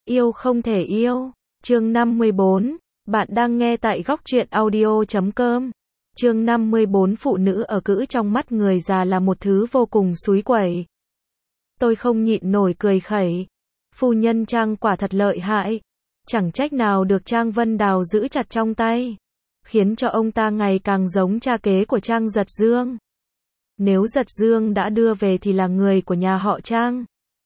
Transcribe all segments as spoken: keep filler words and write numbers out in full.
Yêu không thể yêu. Chương năm mươi bốn. Bạn đang nghe tại góc truyện audio chấm com. Chương năm mươi bốn. Phụ nữ ở cữ trong mắt người già là một thứ vô cùng xúi quẩy. Tôi không nhịn nổi cười khẩy. Phu nhân Trang quả thật lợi hại. Chẳng trách nào được Trang Vân Đào giữ chặt trong tay, khiến cho ông ta ngày càng giống cha kế của Trang Giật Dương. Nếu Giật Dương đã đưa về thì là người của nhà họ Trang.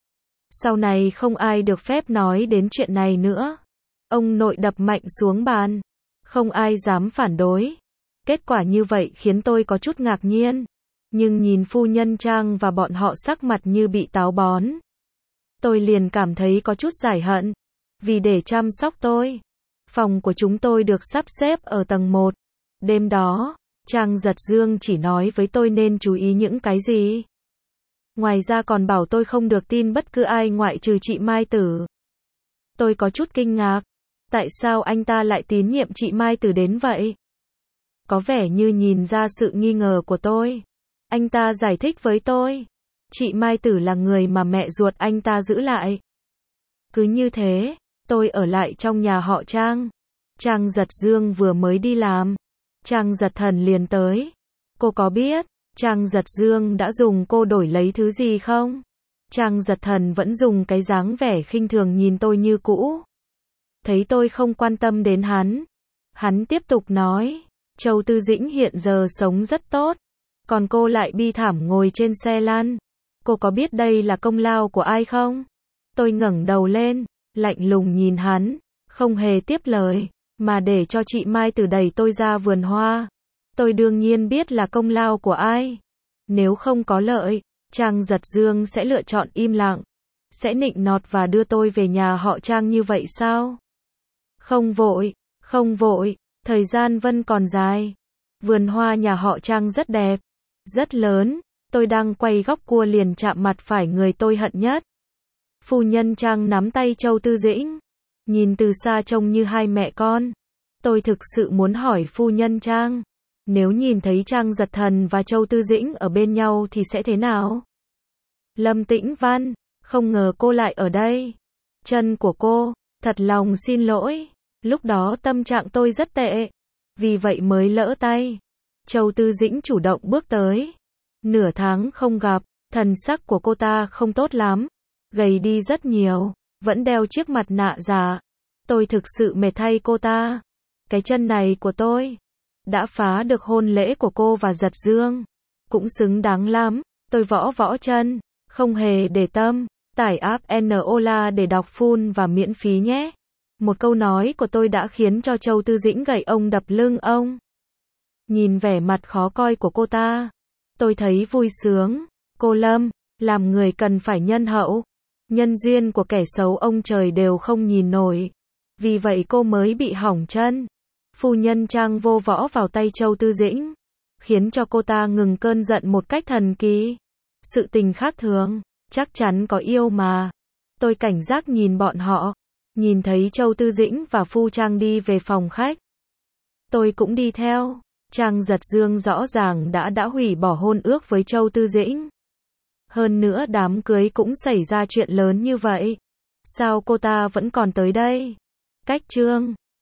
Sau này không ai được phép nói đến chuyện này nữa. Ông nội đập mạnh xuống bàn. Không ai dám phản đối. Kết quả như vậy khiến tôi có chút ngạc nhiên. Nhưng nhìn phu nhân Trang và bọn họ sắc mặt như bị táo bón, tôi liền cảm thấy có chút giải hận. Vì để chăm sóc tôi, phòng của chúng tôi được sắp xếp ở tầng một. Đêm đó, Trang Giật Dương chỉ nói với tôi nên chú ý những cái gì. Ngoài ra còn bảo tôi không được tin bất cứ ai ngoại trừ chị Mai Tử. Tôi có chút kinh ngạc. Tại sao anh ta lại tín nhiệm chị Mai Tử đến vậy? Có vẻ như nhìn ra sự nghi ngờ của tôi. Anh ta giải thích với tôi. Chị Mai Tử là người mà mẹ ruột anh ta giữ lại. Cứ như thế, tôi ở lại trong nhà họ Trang. Trang Giật Dương vừa mới đi làm, Trang Giật Thần liền tới. Cô có biết Trang Giật Dương đã dùng cô đổi lấy thứ gì không? Trang Giật Thần vẫn dùng cái dáng vẻ khinh thường nhìn tôi như cũ. Thấy tôi không quan tâm đến hắn, hắn tiếp tục nói, Châu Tư Dĩnh hiện giờ sống rất tốt, còn cô lại bi thảm ngồi trên xe lăn. Cô có biết đây là công lao của ai không? Tôi ngẩng đầu lên, lạnh lùng nhìn hắn, không hề tiếp lời, mà để cho chị Mai Tử đẩy tôi ra vườn hoa. Tôi đương nhiên biết là công lao của ai. Nếu không có lợi, Trang Giật Dương sẽ lựa chọn im lặng, sẽ nịnh nọt và đưa tôi về nhà họ Trang như vậy sao? Không vội, không vội, thời gian vẫn còn dài. Vườn hoa nhà họ Trang rất đẹp, rất lớn. Tôi đang quay góc cua liền chạm mặt phải người tôi hận nhất. Phu nhân Trang nắm tay Châu Tư Dĩnh, nhìn từ xa trông như hai mẹ con. Tôi thực sự muốn hỏi phu nhân Trang, nếu nhìn thấy Trang Giật Thần và Châu Tư Dĩnh ở bên nhau thì sẽ thế nào? Lâm Tĩnh Văn, không ngờ cô lại ở đây. Chân của cô, thật lòng xin lỗi. Lúc đó tâm trạng tôi rất tệ, vì vậy mới lỡ tay. Châu Tư Dĩnh chủ động bước tới. Nửa tháng không gặp, thần sắc của cô ta không tốt lắm, gầy đi rất nhiều, vẫn đeo chiếc mặt nạ giả. Tôi thực sự mệt thay cô ta. Cái chân này của tôi đã phá được hôn lễ của cô và Giật Dương, cũng xứng đáng lắm. Tôi võ võ chân, không hề để tâm. Tải app Nola để đọc full và miễn phí nhé. Một câu nói của tôi đã khiến cho Châu Tư Dĩnh gậy ông đập lưng ông. Nhìn vẻ mặt khó coi của cô ta, tôi thấy vui sướng. Cô Lâm, làm người cần phải nhân hậu. Nhân duyên của kẻ xấu ông trời đều không nhìn nổi. Vì vậy cô mới bị hỏng chân. Phu nhân Trang vô võ vào tay Châu Tư Dĩnh, khiến cho cô ta ngừng cơn giận một cách thần kỳ. Sự tình khác thường, chắc chắn có yêu mà. Tôi cảnh giác nhìn bọn họ, nhìn thấy Châu Tư Dĩnh và Phu Trang đi về phòng khách. Tôi cũng đi theo. Trang Giật Dương rõ ràng đã đã hủy bỏ hôn ước với Châu Tư Dĩnh. Hơn nữa đám cưới cũng xảy ra chuyện lớn như vậy. Sao cô ta vẫn còn tới đây? Cách chương